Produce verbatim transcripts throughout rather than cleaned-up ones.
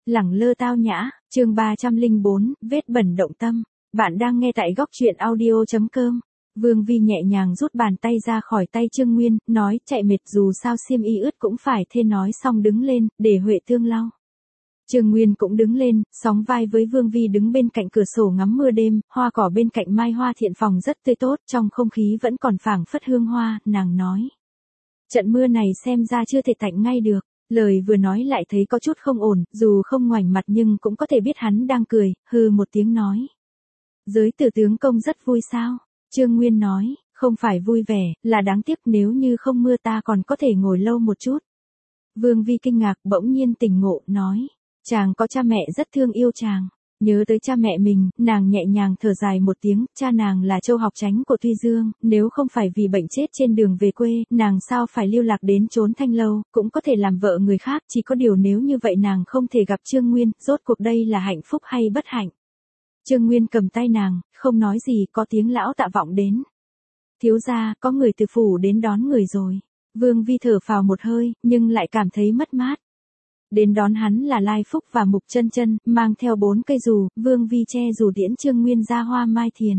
Lẳng lơ tao nhã, chương ba trăm lẻ bốn, vết bẩn động tâm. Bạn đang nghe tại góc truyện audio.com. Vương Vi nhẹ nhàng rút bàn tay ra khỏi tay Trương Nguyên, nói chạy mệt dù sao xiêm y ướt cũng phải thê, nói xong đứng lên, để Huệ Tương lau. Trương Nguyên cũng đứng lên, sóng vai với Vương Vi đứng bên cạnh cửa sổ ngắm mưa đêm, hoa cỏ bên cạnh mai hoa thiện phòng rất tươi tốt, trong không khí vẫn còn phảng phất hương hoa, nàng nói. Trận mưa này xem ra chưa thể tạnh ngay được. Lời vừa nói lại thấy có chút không ổn, dù không ngoảnh mặt nhưng cũng có thể biết hắn đang cười, hừ một tiếng nói. Giới tử tướng công rất vui sao? Trương Nguyên nói, không phải vui vẻ, là đáng tiếc, nếu như không mưa ta còn có thể ngồi lâu một chút. Vương Vi kinh ngạc, bỗng nhiên tỉnh ngộ, nói. Chàng có cha mẹ rất thương yêu chàng. Nhớ tới cha mẹ mình, nàng nhẹ nhàng thở dài một tiếng, cha nàng là châu học chánh của Tuy Dương, nếu không phải vì bệnh chết trên đường về quê, nàng sao phải lưu lạc đến chốn Thanh Lâu, cũng có thể làm vợ người khác, chỉ có điều nếu như vậy nàng không thể gặp Trương Nguyên, rốt cuộc đây là hạnh phúc hay bất hạnh. Trương Nguyên cầm tay nàng, không nói gì, có tiếng lão tạ vọng đến. Thiếu gia, có người từ phủ đến đón người rồi. Vương Vi thở phào một hơi, nhưng lại cảm thấy mất mát. Đến đón hắn là Lai Phúc và Mục Chân Chân, mang theo bốn cây dù, Vương Vi che dù tiễn Trương Nguyên ra Hoa Mai Thiền.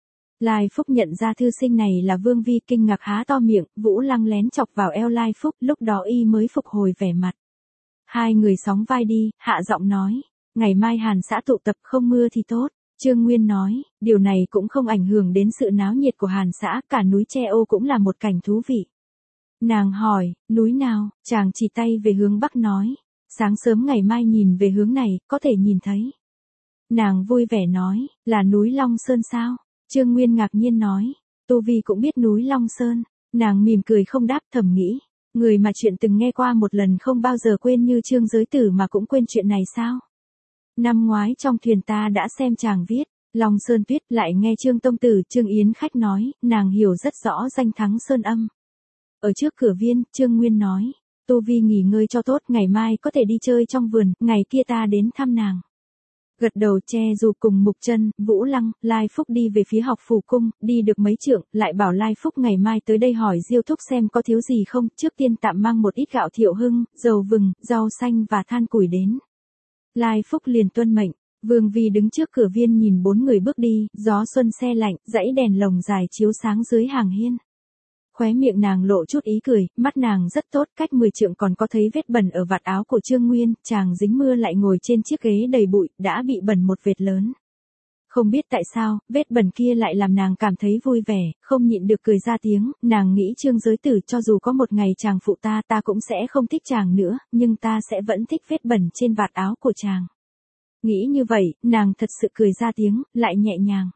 Lai Phúc nhận ra thư sinh này là Vương Vi, kinh ngạc há to miệng, Vũ Lăng lén chọc vào eo Lai Phúc, lúc đó y mới phục hồi vẻ mặt. Hai người sóng vai đi, hạ giọng nói, ngày mai Hàn xã tụ tập, không mưa thì tốt. Trương Nguyên nói, điều này cũng không ảnh hưởng đến sự náo nhiệt của Hàn xã, cả núi Tre Ô cũng là một cảnh thú vị. Nàng hỏi, núi nào? Chàng chỉ tay về hướng bắc nói. Sáng sớm ngày mai nhìn về hướng này, có thể nhìn thấy. Nàng vui vẻ nói, là núi Long Sơn sao? Trương Nguyên ngạc nhiên nói, Tu Vi cũng biết núi Long Sơn. Nàng mỉm cười không đáp, thầm nghĩ, người mà chuyện từng nghe qua một lần không bao giờ quên như Trương Giới Tử mà cũng quên chuyện này sao? Năm ngoái trong thuyền ta đã xem chàng viết, Long Sơn Tuyết, lại nghe Trương Tông Tử, Trương Yến Khách nói, nàng hiểu rất rõ danh thắng Sơn Âm. Ở trước cửa viên, Trương Nguyên nói. Tu Vi nghỉ ngơi cho tốt, ngày mai có thể đi chơi trong vườn, ngày kia ta đến thăm nàng. Gật đầu che dù cùng Mục Chân, Vũ Lăng, Lai Phúc đi về phía học phủ cung, đi được mấy trượng, lại bảo Lai Phúc ngày mai tới đây hỏi Diêu Thúc xem có thiếu gì không, trước tiên tạm mang một ít gạo Thiệu Hưng, dầu vừng, rau xanh và than củi đến. Lai Phúc liền tuân mệnh, Vương Vi đứng trước cửa viên nhìn bốn người bước đi, gió xuân se lạnh, dãy đèn lồng dài chiếu sáng dưới hàng hiên. Khóe miệng nàng lộ chút ý cười, mắt nàng rất tốt, cách mười trượng còn có thấy vết bẩn ở vạt áo của Trương Nguyên, chàng dính mưa lại ngồi trên chiếc ghế đầy bụi, đã bị bẩn một vệt lớn. Không biết tại sao, vết bẩn kia lại làm nàng cảm thấy vui vẻ, không nhịn được cười ra tiếng, nàng nghĩ Trương Giới Tử cho dù có một ngày chàng phụ ta, ta cũng sẽ không thích chàng nữa, nhưng ta sẽ vẫn thích vết bẩn trên vạt áo của chàng. Nghĩ như vậy, nàng thật sự cười ra tiếng, lại nhẹ nhàng.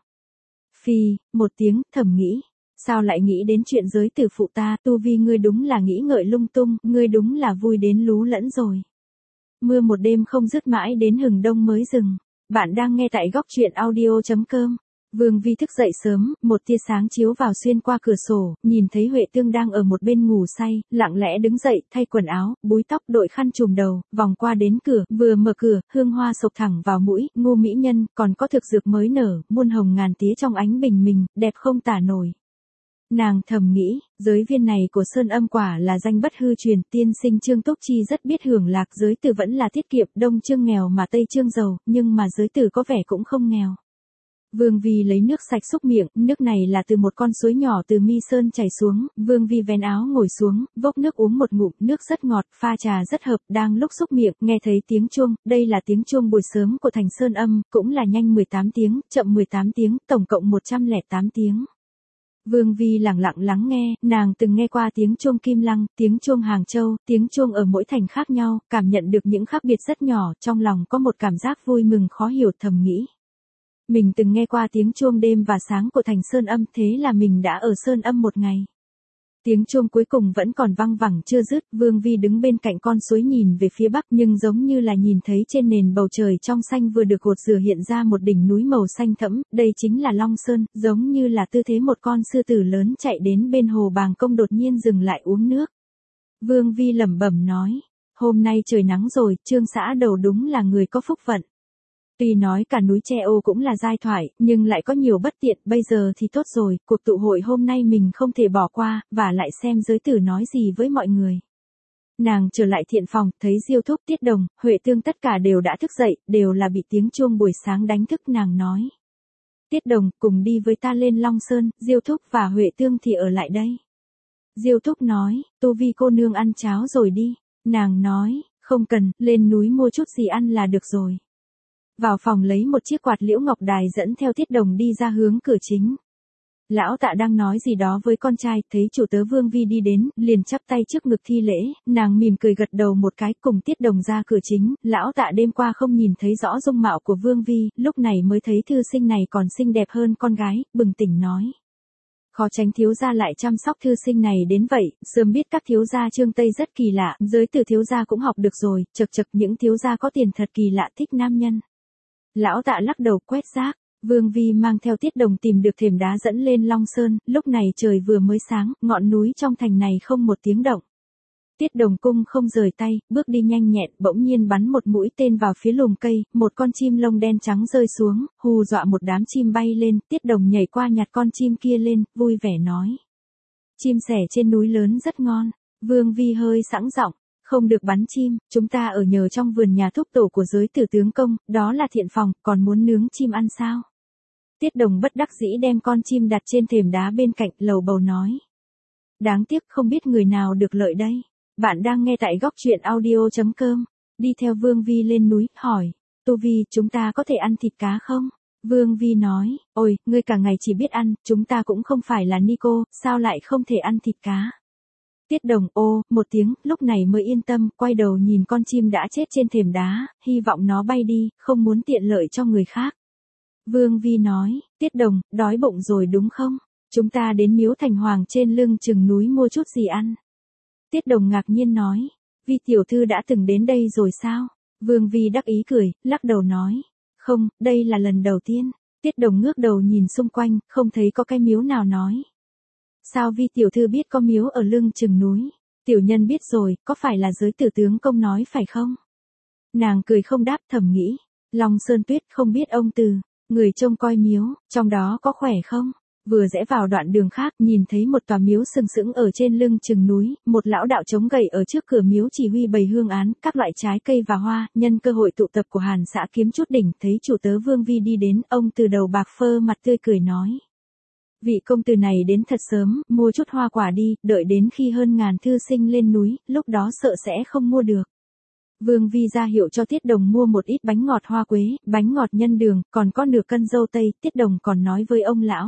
Phi, một tiếng, thầm nghĩ. Sao lại nghĩ đến chuyện Giới Tử phụ ta, Tu Vi ngươi đúng là nghĩ ngợi lung tung, ngươi đúng là vui đến lú lẫn rồi. Mưa một đêm không dứt mãi đến hừng đông mới dừng. Bạn đang nghe tại góc truyện audio.com. Vương Vi thức dậy sớm, một tia sáng chiếu vào xuyên qua cửa sổ, nhìn thấy Huệ Tương đang ở một bên ngủ say, lặng lẽ đứng dậy, thay quần áo, búi tóc, đội khăn trùm đầu, vòng qua đến cửa, vừa mở cửa, hương hoa sộc thẳng vào mũi, Ngô mỹ nhân, còn có thực dược mới nở, muôn hồng ngàn tía trong ánh bình minh, đẹp không tả nổi. Nàng thầm nghĩ, giới viên này của Sơn Âm quả là danh bất hư truyền, tiên sinh Trương Túc Chi rất biết hưởng lạc, Giới Tử vẫn là tiết kiệm, Đông Trương nghèo mà Tây Trương giàu, nhưng mà Giới Tử có vẻ cũng không nghèo. Vương Vi lấy nước sạch xúc miệng, nước này là từ một con suối nhỏ từ Mi Sơn chảy xuống, Vương Vi vén áo ngồi xuống, vốc nước uống một ngụm, nước rất ngọt, pha trà rất hợp, đang lúc xúc miệng, nghe thấy tiếng chuông, đây là tiếng chuông buổi sớm của thành Sơn Âm, cũng là nhanh mười tám tiếng, chậm mười tám tiếng, tổng cộng một trăm lẻ tám tiếng. Vương Vi lặng lặng lắng nghe, nàng từng nghe qua tiếng chuông Kim Lăng, tiếng chuông Hàng Châu, tiếng chuông ở mỗi thành khác nhau, cảm nhận được những khác biệt rất nhỏ, trong lòng có một cảm giác vui mừng khó hiểu, thầm nghĩ. Mình từng nghe qua tiếng chuông đêm và sáng của thành Sơn Âm, thế là mình đã ở Sơn Âm một ngày. Tiếng chuông cuối cùng vẫn còn vang vẳng chưa dứt, Vương Vi đứng bên cạnh con suối nhìn về phía bắc, nhưng giống như là nhìn thấy trên nền bầu trời trong xanh vừa được gột rửa hiện ra một đỉnh núi màu xanh thẫm, đây chính là Long Sơn, giống như là tư thế một con sư tử lớn chạy đến bên hồ Bàng Công đột nhiên dừng lại uống nước. Vương Vi lẩm bẩm nói, hôm nay trời nắng rồi, Trương xã đầu đúng là người có phúc vận. Tuy nói cả núi Tre Ô cũng là giai thoại, nhưng lại có nhiều bất tiện, bây giờ thì tốt rồi, cuộc tụ hội hôm nay mình không thể bỏ qua, và lại xem Giới Tử nói gì với mọi người. Nàng trở lại thiện phòng, thấy Diêu Thúc, Tiết Đồng, Huệ Tương tất cả đều đã thức dậy, đều là bị tiếng chuông buổi sáng đánh thức. Nàng nói. Tiết Đồng, cùng đi với ta lên Long Sơn, Diêu Thúc và Huệ Tương thì ở lại đây. Diêu Thúc nói, Tu Vi cô nương ăn cháo rồi đi. Nàng nói, không cần, lên núi mua chút gì ăn là được rồi. Vào phòng lấy một chiếc quạt liễu ngọc đài dẫn theo Tiết Đồng đi ra hướng cửa chính. Lão Tạ đang nói gì đó với con trai, thấy chủ tớ Vương Vi đi đến, liền chắp tay trước ngực thi lễ, nàng mỉm cười gật đầu một cái cùng Tiết Đồng ra cửa chính. Lão Tạ đêm qua không nhìn thấy rõ dung mạo của Vương Vi, lúc này mới thấy thư sinh này còn xinh đẹp hơn con gái, bừng tỉnh nói. Khó tránh thiếu gia lại chăm sóc thư sinh này đến vậy, sớm biết các thiếu gia Trương Tây rất kỳ lạ, giới từ thiếu gia cũng học được rồi, chật chật những thiếu gia có tiền thật kỳ lạ thích nam nhân. Lão Tạ lắc đầu quét rác. Vương Vi mang theo Tiết Đồng tìm được thềm đá dẫn lên Long Sơn, lúc này trời vừa mới sáng, ngọn núi trong thành này không một tiếng động. Tiết Đồng cung không rời tay, bước đi nhanh nhẹn, bỗng nhiên bắn một mũi tên vào phía lùm cây, một con chim lông đen trắng rơi xuống, hù dọa một đám chim bay lên, Tiết Đồng nhảy qua nhặt con chim kia lên, vui vẻ nói. Chim sẻ trên núi lớn rất ngon. Vương Vi hơi sẵn giọng. Không được bắn chim, chúng ta ở nhờ trong vườn nhà thúc tổ của giới tử tướng công, đó là thiện phòng, còn muốn nướng chim ăn sao? Tiết Đồng bất đắc dĩ đem con chim đặt trên thềm đá bên cạnh, lầu bầu nói. Đáng tiếc không biết người nào được lợi đây. Bạn đang nghe tại góc truyện audio chấm com. Đi theo Vương Vi lên núi, hỏi. Tu Vi, chúng ta có thể ăn thịt cá không? Vương Vi nói, ôi, ngươi cả ngày chỉ biết ăn, chúng ta cũng không phải là Nico, sao lại không thể ăn thịt cá? Tiết Đồng ô, một tiếng, lúc này mới yên tâm, quay đầu nhìn con chim đã chết trên thềm đá, hy vọng nó bay đi, không muốn tiện lợi cho người khác. Vương Vi nói, Tiết Đồng, đói bụng rồi đúng không? Chúng ta đến miếu thành hoàng trên lưng chừng núi mua chút gì ăn. Tiết Đồng ngạc nhiên nói, Vi tiểu thư đã từng đến đây rồi sao? Vương Vi đắc ý cười, lắc đầu nói, không, đây là lần đầu tiên. Tiết Đồng ngước đầu nhìn xung quanh, không thấy có cái miếu nào nói. Sao Vi tiểu thư biết có miếu ở lưng chừng núi? Tiểu nhân biết rồi, có phải là giới tử tướng công nói phải không? Nàng cười không đáp, thầm nghĩ. Long Sơn Tuyết không biết ông từ, người trông coi miếu, trong đó có khỏe không? Vừa rẽ vào đoạn đường khác, nhìn thấy một tòa miếu sừng sững ở trên lưng chừng núi, một lão đạo chống gậy ở trước cửa miếu chỉ huy bày hương án, các loại trái cây và hoa, nhân cơ hội tụ tập của Hàn xã kiếm chút đỉnh, thấy chủ tớ Vương Vi đi đến, ông từ đầu bạc phơ mặt tươi cười nói. Vị công tử này đến thật sớm, mua chút hoa quả đi, đợi đến khi hơn ngàn thư sinh lên núi, lúc đó sợ sẽ không mua được. Vương Vi ra hiệu cho Tiết Đồng mua một ít bánh ngọt hoa quế, bánh ngọt nhân đường, còn có nửa cân dâu tây, Tiết Đồng còn nói với ông lão.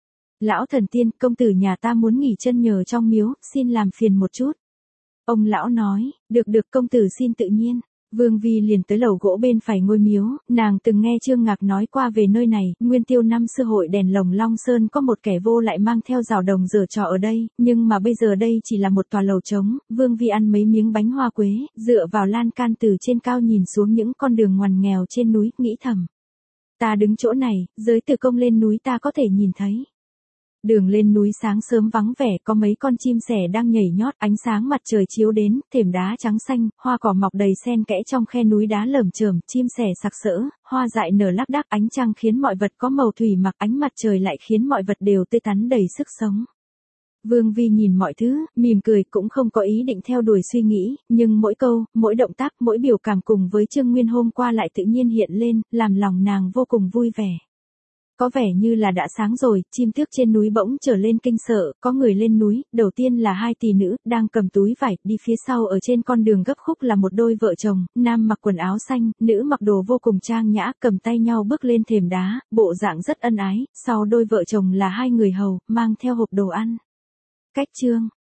Lão thần tiên, công tử nhà ta muốn nghỉ chân nhờ trong miếu, xin làm phiền một chút. Ông lão nói, được được công tử xin tự nhiên. Vương Vi liền tới lầu gỗ bên phải ngôi miếu, nàng từng nghe Trương Ngạc nói qua về nơi này, nguyên tiêu năm xưa hội đèn lồng Long Sơn có một kẻ vô lại mang theo rào đồng giở trò ở đây, nhưng mà bây giờ đây chỉ là một tòa lầu trống. Vương Vi ăn mấy miếng bánh hoa quế, dựa vào lan can từ trên cao nhìn xuống những con đường ngoằn nghèo trên núi, nghĩ thầm. Ta đứng chỗ này, giới tử công lên núi ta có thể nhìn thấy. Đường lên núi sáng sớm vắng vẻ, có mấy con chim sẻ đang nhảy nhót, ánh sáng mặt trời chiếu đến, thềm đá trắng xanh, hoa cỏ mọc đầy xen kẽ trong khe núi đá lởm chởm, chim sẻ sặc sỡ, hoa dại nở lác đác, ánh trăng khiến mọi vật có màu thủy mặc, ánh mặt trời lại khiến mọi vật đều tươi tắn đầy sức sống. Vương Vi nhìn mọi thứ, mỉm cười, cũng không có ý định theo đuổi suy nghĩ, nhưng mỗi câu, mỗi động tác, mỗi biểu cảm cùng với Trương Nguyên hôm qua lại tự nhiên hiện lên, làm lòng nàng vô cùng vui vẻ. Có vẻ như là đã sáng rồi, chim tước trên núi bỗng trở lên kinh sợ, có người lên núi, đầu tiên là hai tỷ nữ, đang cầm túi vải, đi phía sau ở trên con đường gấp khúc là một đôi vợ chồng, nam mặc quần áo xanh, nữ mặc đồ vô cùng trang nhã, cầm tay nhau bước lên thềm đá, bộ dạng rất ân ái, sau đôi vợ chồng là hai người hầu, mang theo hộp đồ ăn. Cách chương